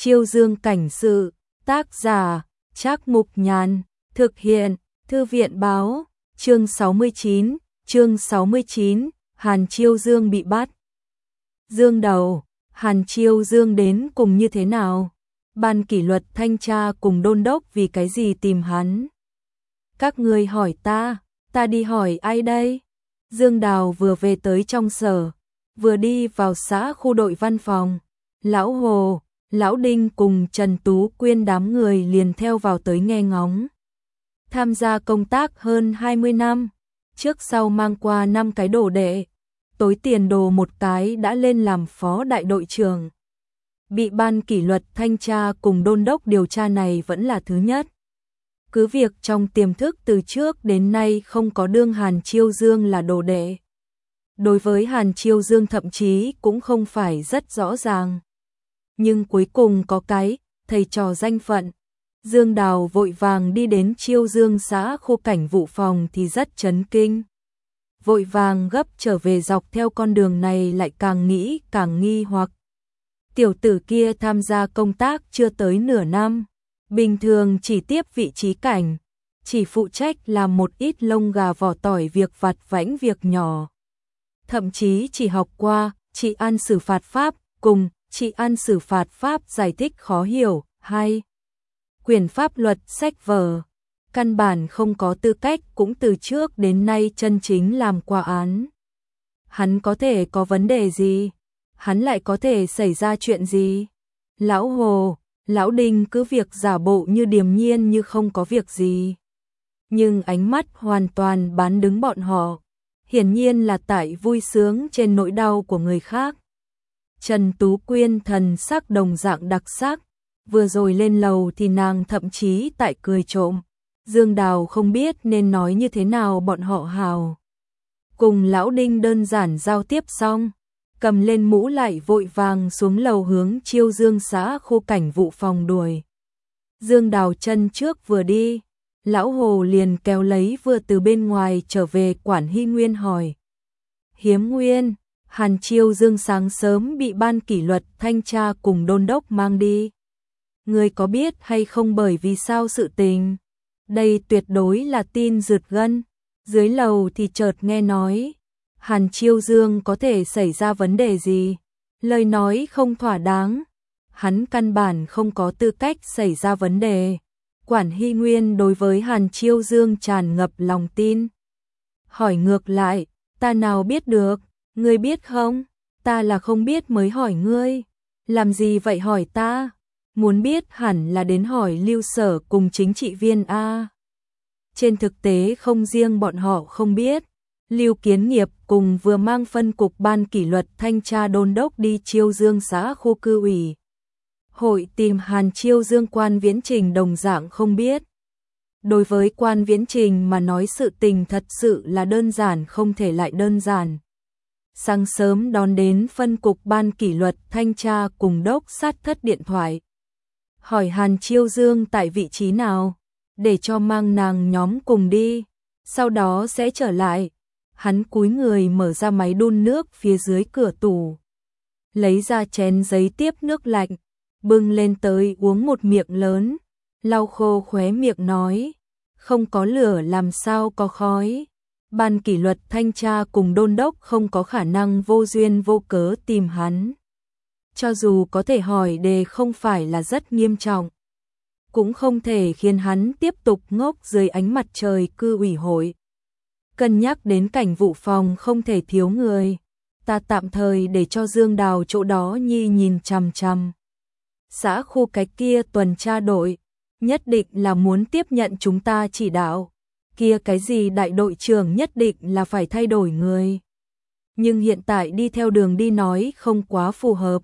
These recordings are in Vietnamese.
Chiêu Dương cảnh sự, tác giả, Trác Mục Nhàn, thực hiện, Thư viện báo, chương 69, Hàn Chiêu Dương bị bắt. Dương đầu, Hàn Chiêu Dương đến cùng như thế nào? Ban kỷ luật thanh tra cùng đôn đốc vì cái gì tìm hắn? Các ngươi hỏi ta đi hỏi ai đây? Dương Đào vừa về tới trong sở, vừa đi vào xã khu đội văn phòng. Lão Hồ, Lão Đinh cùng Trần Tú Quyên đám người liền theo vào tới nghe ngóng. Tham gia công tác hơn 20 năm, trước sau mang qua 5 cái đồ đệ, tối tiền đồ một cái đã lên làm phó đại đội trưởng. Bị ban kỷ luật thanh tra cùng đôn đốc điều tra này vẫn là thứ nhất. Cứ việc trong tiềm thức từ trước đến nay không có đương Hàn Chiêu Dương là đồ đệ. Đối với Hàn Chiêu Dương thậm chí cũng không phải rất rõ ràng. Nhưng cuối cùng có cái, thầy trò danh phận. Dương Đào vội vàng đi đến Chiêu Dương xã khu cảnh vụ phòng thì rất chấn kinh. Vội vàng gấp trở về dọc theo con đường này lại càng nghĩ càng nghi hoặc. Tiểu tử kia tham gia công tác chưa tới nửa năm. Bình thường chỉ tiếp vị trí cảnh, chỉ phụ trách làm một ít lông gà vỏ tỏi việc vặt vãnh việc nhỏ. Thậm chí chỉ học qua trị an xử phạt pháp cùng trị an xử phạt pháp giải thích khó hiểu, hay quyển pháp luật sách vở. Căn bản không có tư cách cũng từ trước đến nay chân chính làm qua án. Hắn có thể có vấn đề gì? Hắn lại có thể xảy ra chuyện gì? Lão Hồ, Lão Đinh cứ việc giả bộ như điềm nhiên như không có việc gì. Nhưng ánh mắt hoàn toàn bán đứng bọn họ. Hiển nhiên là tại vui sướng trên nỗi đau của người khác. Trần Tú Quyên thần sắc đồng dạng đặc sắc. Vừa rồi lên lầu thì nàng thậm chí tại cười trộm. Dương Đào không biết nên nói như thế nào bọn họ hào. Cùng Lão Đinh đơn giản giao tiếp xong, cầm lên mũ lại vội vàng xuống lầu hướng Chiêu Dương xã khu cảnh vụ phòng đuổi. Dương Đào chân trước vừa đi, Lão Hồ liền kéo lấy vừa từ bên ngoài trở về quản Hy Nguyên hỏi. Hiếm Nguyên, Hàn Chiêu Dương sáng sớm bị ban kỷ luật thanh tra cùng đôn đốc mang đi. Người có biết hay không bởi vì sao sự tình? Đây tuyệt đối là tin rượt gân. Dưới lầu thì chợt nghe nói Hàn Chiêu Dương có thể xảy ra vấn đề gì? Lời nói không thỏa đáng. Hắn căn bản không có tư cách xảy ra vấn đề. Quản Hy Nguyên đối với Hàn Chiêu Dương tràn ngập lòng tin. Hỏi ngược lại, ta nào biết được, ngươi biết không? Ta là không biết mới hỏi ngươi. Làm gì vậy hỏi ta? Muốn biết hẳn là đến hỏi Lưu Sở cùng chính trị viên A. Trên thực tế không riêng bọn họ không biết. Lưu Kiến Nghiệp cùng vừa mang phân cục ban kỷ luật thanh tra đôn đốc đi Chiêu Dương xã khu cư ủy. Hội tìm Hàn Chiêu Dương quan Viễn Trình đồng dạng không biết. Đối với quan Viễn Trình mà nói sự tình thật sự là đơn giản không thể lại đơn giản. Sáng sớm đón đến phân cục ban kỷ luật thanh tra cùng đốc sát thất điện thoại. Hỏi Hàn Chiêu Dương tại vị trí nào, để cho mang nàng nhóm cùng đi, sau đó sẽ trở lại. Hắn cúi người mở ra máy đun nước phía dưới cửa tủ. Lấy ra chén giấy tiếp nước lạnh, bưng lên tới uống một miệng lớn, lau khô khóe miệng nói, không có lửa làm sao có khói. Ban kỷ luật thanh tra cùng đôn đốc không có khả năng vô duyên vô cớ tìm hắn. Cho dù có thể hỏi đề không phải là rất nghiêm trọng, cũng không thể khiến hắn tiếp tục ngốc dưới ánh mặt trời cư ủy hội. Cân nhắc đến cảnh vụ phòng không thể thiếu người, ta tạm thời để cho Dương Đào chỗ đó nhìn chằm chằm. Xã khu cái kia tuần tra đội, nhất định là muốn tiếp nhận chúng ta chỉ đạo. Kia cái gì đại đội trưởng nhất định là phải thay đổi người. Nhưng hiện tại đi theo đường đi nói không quá phù hợp.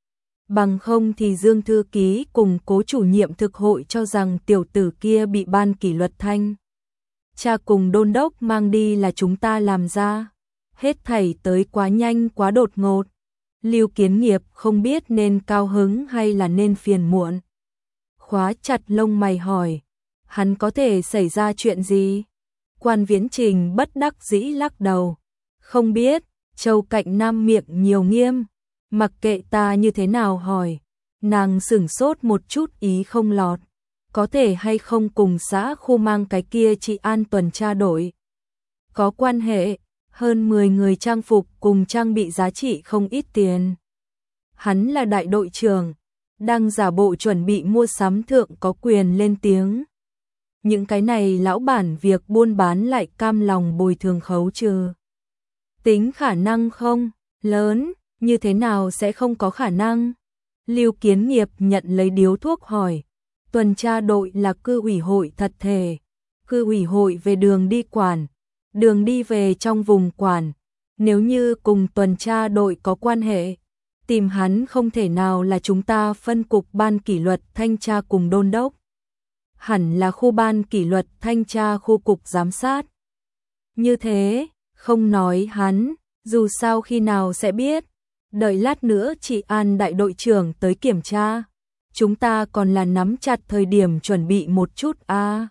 Bằng không thì Dương thư ký cùng cố chủ nhiệm thực hội cho rằng tiểu tử kia bị ban kỷ luật thanh cha cùng đôn đốc mang đi là chúng ta làm ra. Hết thảy tới quá nhanh quá đột ngột. Lưu Kiến Nghiệp không biết nên cao hứng hay là nên phiền muộn. Khóa chặt lông mày hỏi, hắn có thể xảy ra chuyện gì? Quan Viễn Trình bất đắc dĩ lắc đầu. Không biết, Châu Cạnh Nam miệng nhiều nghiêm. Mặc kệ ta như thế nào hỏi, Nàng sửng sốt một chút ý không lọt. Có thể hay không cùng xã khu mang cái kia trị an tuần tra đội có quan hệ, hơn 10 người trang phục cùng trang bị giá trị không ít tiền. Hắn là đại đội trưởng, đang giả bộ chuẩn bị mua sắm thượng có quyền lên tiếng. Những cái này lão bản việc buôn bán lại cam lòng bồi thường khấu trừ. Tính khả năng không? Lớn, như thế nào sẽ không có khả năng? Lưu Kiến Nghiệp nhận lấy điếu thuốc hỏi. Tuần tra đội là cư ủy hội thật thể, cư ủy hội về đường đi quản, đường đi về trong vùng quản. Nếu như cùng tuần tra đội có quan hệ, tìm hắn không thể nào là chúng ta phân cục ban kỷ luật thanh tra cùng đôn đốc. Hẳn là khu ban kỷ luật thanh tra khu cục giám sát. Như thế, không nói hắn, dù sao khi nào sẽ biết. Đợi lát nữa chị An đại đội trưởng tới kiểm tra. Chúng ta còn là nắm chặt thời điểm chuẩn bị một chút a.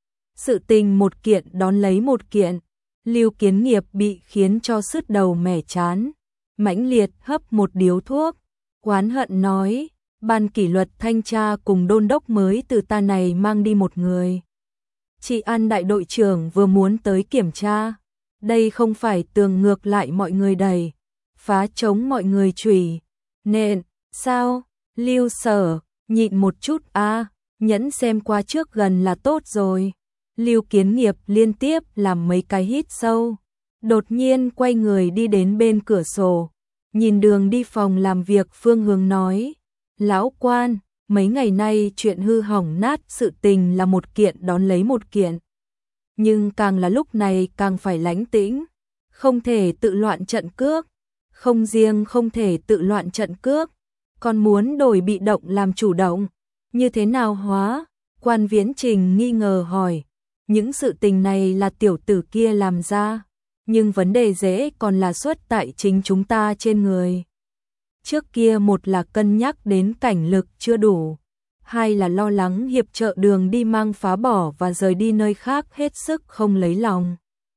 Sự tình một kiện đón lấy một kiện, Lưu Kiến Nghiệp bị khiến cho sứt đầu mẻ chán, mãnh liệt hấp một điếu thuốc, oán hận nói, ban kỷ luật thanh tra cùng đôn đốc mới từ ta này mang đi một người. Chị An đại đội trưởng vừa muốn tới kiểm tra, đây không phải tường ngược lại mọi người đầy, phá trống mọi người chửi, nện, sao, Lưu Sở, nhịn một chút a, nhẫn xem qua trước gần là tốt rồi. Lưu Kiến Nghiệp liên tiếp làm mấy cái hít sâu, đột nhiên quay người đi đến bên cửa sổ, nhìn đường đi phòng làm việc phương hướng nói, lão quan, mấy ngày nay chuyện hư hỏng nát sự tình là một kiện đón lấy một kiện. Nhưng càng là lúc này càng phải lánh tĩnh, không thể tự loạn trận cước, không riêng không thể tự loạn trận cước, còn muốn đổi bị động làm chủ động, như thế nào hóa? Quan Viễn Trình nghi ngờ hỏi, những sự tình này là tiểu tử kia làm ra, nhưng vấn đề dễ còn là xuất tại chính chúng ta trên người. Trước kia một là cân nhắc đến cảnh lực chưa đủ, hai là lo lắng hiệp trợ đường đi mang phá bỏ và rời đi nơi khác hết sức không lấy lòng.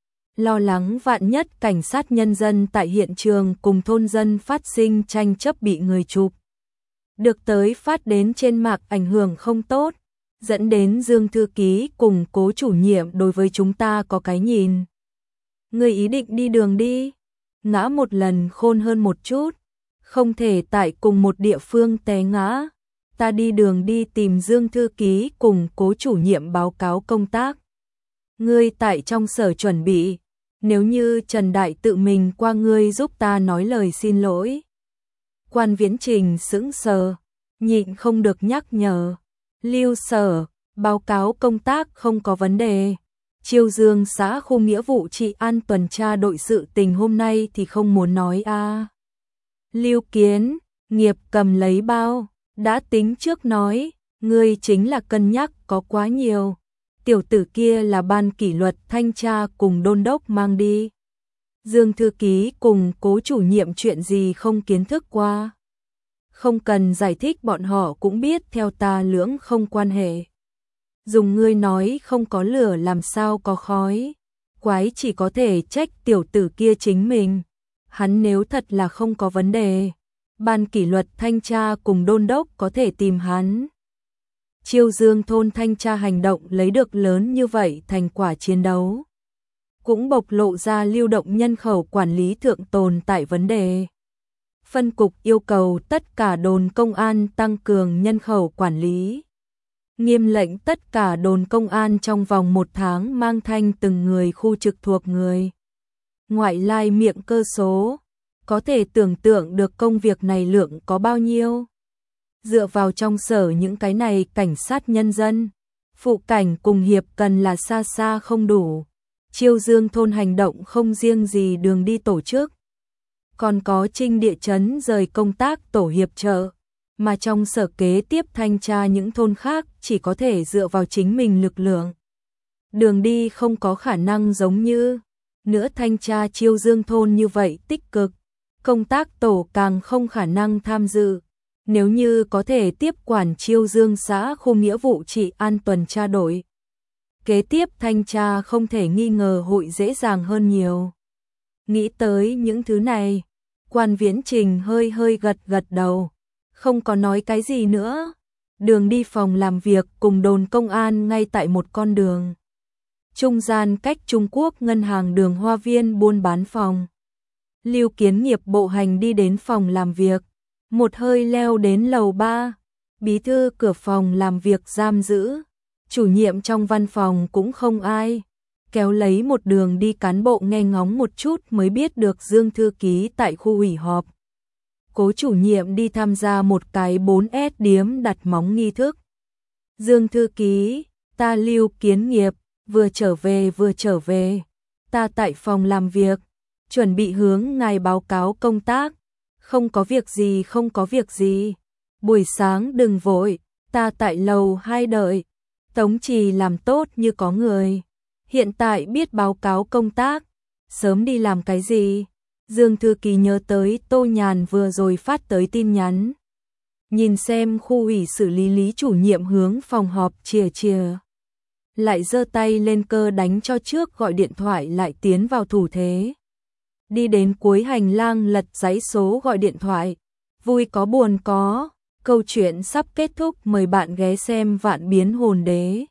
Lo lắng vạn nhất cảnh sát nhân dân tại hiện trường cùng thôn dân phát sinh tranh chấp bị người chụp được tới phát đến trên mạng ảnh hưởng không tốt, dẫn đến Dương thư ký cùng Cố chủ nhiệm đối với chúng ta có cái nhìn. Người ý định đi đường đi, ngã một lần khôn hơn một chút, không thể tại cùng một địa phương té ngã. Ta đi đường đi tìm Dương thư ký cùng Cố chủ nhiệm báo cáo công tác. Ngươi tại trong sở chuẩn bị, nếu như Trần Đại tự mình qua ngươi giúp ta nói lời xin lỗi. Quan Viễn Trình sững sờ, nhịn không được nhắc nhở. Lưu Sở, báo cáo công tác không có vấn đề. Chiêu Dương xã khu nghĩa vụ trị an tuần tra đội sự tình hôm nay thì không muốn nói a. Lưu Kiến Nghiệp cầm lấy bao, đã tính trước nói, ngươi chính là cân nhắc có quá nhiều. Tiểu tử kia là ban kỷ luật thanh tra cùng đôn đốc mang đi. Dương thư ký cùng Cố chủ nhiệm chuyện gì không kiến thức qua. Không cần giải thích bọn họ cũng biết theo ta lưỡng không quan hệ. Dùng ngươi nói không có lửa làm sao có khói. Quái chỉ có thể trách tiểu tử kia chính mình. Hắn nếu thật là không có vấn đề, ban kỷ luật thanh tra cùng đôn đốc có thể tìm hắn. Chiêu Dương thôn thanh tra hành động lấy được lớn như vậy thành quả chiến đấu, cũng bộc lộ ra lưu động nhân khẩu quản lý thượng tồn tại vấn đề. Phân cục yêu cầu tất cả đồn công an tăng cường nhân khẩu quản lý. Nghiêm lệnh tất cả đồn công an trong vòng 1 tháng mang thanh từng người khu trực thuộc người. Ngoại lai miệng cơ số, có thể tưởng tượng được công việc này lượng có bao nhiêu. Dựa vào trong sở những cái này cảnh sát nhân dân, phụ cảnh cùng hiệp cần là xa xa không đủ. Chiêu Dương thôn hành động không riêng gì đường đi tổ chức, còn có Trinh địa chấn rời công tác tổ hiệp trợ, mà trong sở kế tiếp thanh tra những thôn khác chỉ có thể dựa vào chính mình lực lượng. Đường đi không có khả năng giống như nữa thanh tra Chiêu Dương thôn như vậy tích cực, công tác tổ càng không khả năng tham dự. Nếu như có thể tiếp quản Chiêu Dương xã khu nghĩa vụ trị an tuần tra đội, kế tiếp thanh tra không thể nghi ngờ hội dễ dàng hơn nhiều. Nghĩ tới những thứ này, Quan Viễn Trình hơi gật gật đầu. không có nói cái gì nữa. Đường đi phòng làm việc cùng đồn công an ngay tại một con đường. Trung gian cách Trung Quốc ngân hàng đường Hoa Viên buôn bán phòng. Lưu Kiến Nghiệp bộ hành đi đến phòng làm việc, một hơi leo đến lầu 3, bí thư cửa phòng làm việc giam giữ, chủ nhiệm trong văn phòng cũng không ai, kéo lấy một đường đi cán bộ nghe ngóng một chút mới biết được Dương thư ký tại khu ủy họp. Cố chủ nhiệm đi tham gia một cái 4S điếm đặt móng nghi thức. Dương thư ký, ta Lưu Kiến Nghiệp, vừa trở về, ta tại phòng làm việc, chuẩn bị hướng ngài báo cáo công tác, không có việc gì, buổi sáng đừng vội, ta tại lầu 2 đợi, Tống Trì làm tốt như có người, hiện tại biết báo cáo công tác, sớm đi làm cái gì? Dương thư ký nhớ tới Tô Nhàn vừa rồi phát tới tin nhắn. Nhìn xem khu ủy xử lý Lý chủ nhiệm hướng phòng họp chìa. Lại giơ tay lên cơ đánh cho trước gọi điện thoại lại tiến vào thủ thế. Đi đến cuối hành lang lật giấy số gọi điện thoại. Vui có buồn có, câu chuyện sắp kết thúc, mời bạn ghé xem Vạn Biến Hồn Đế.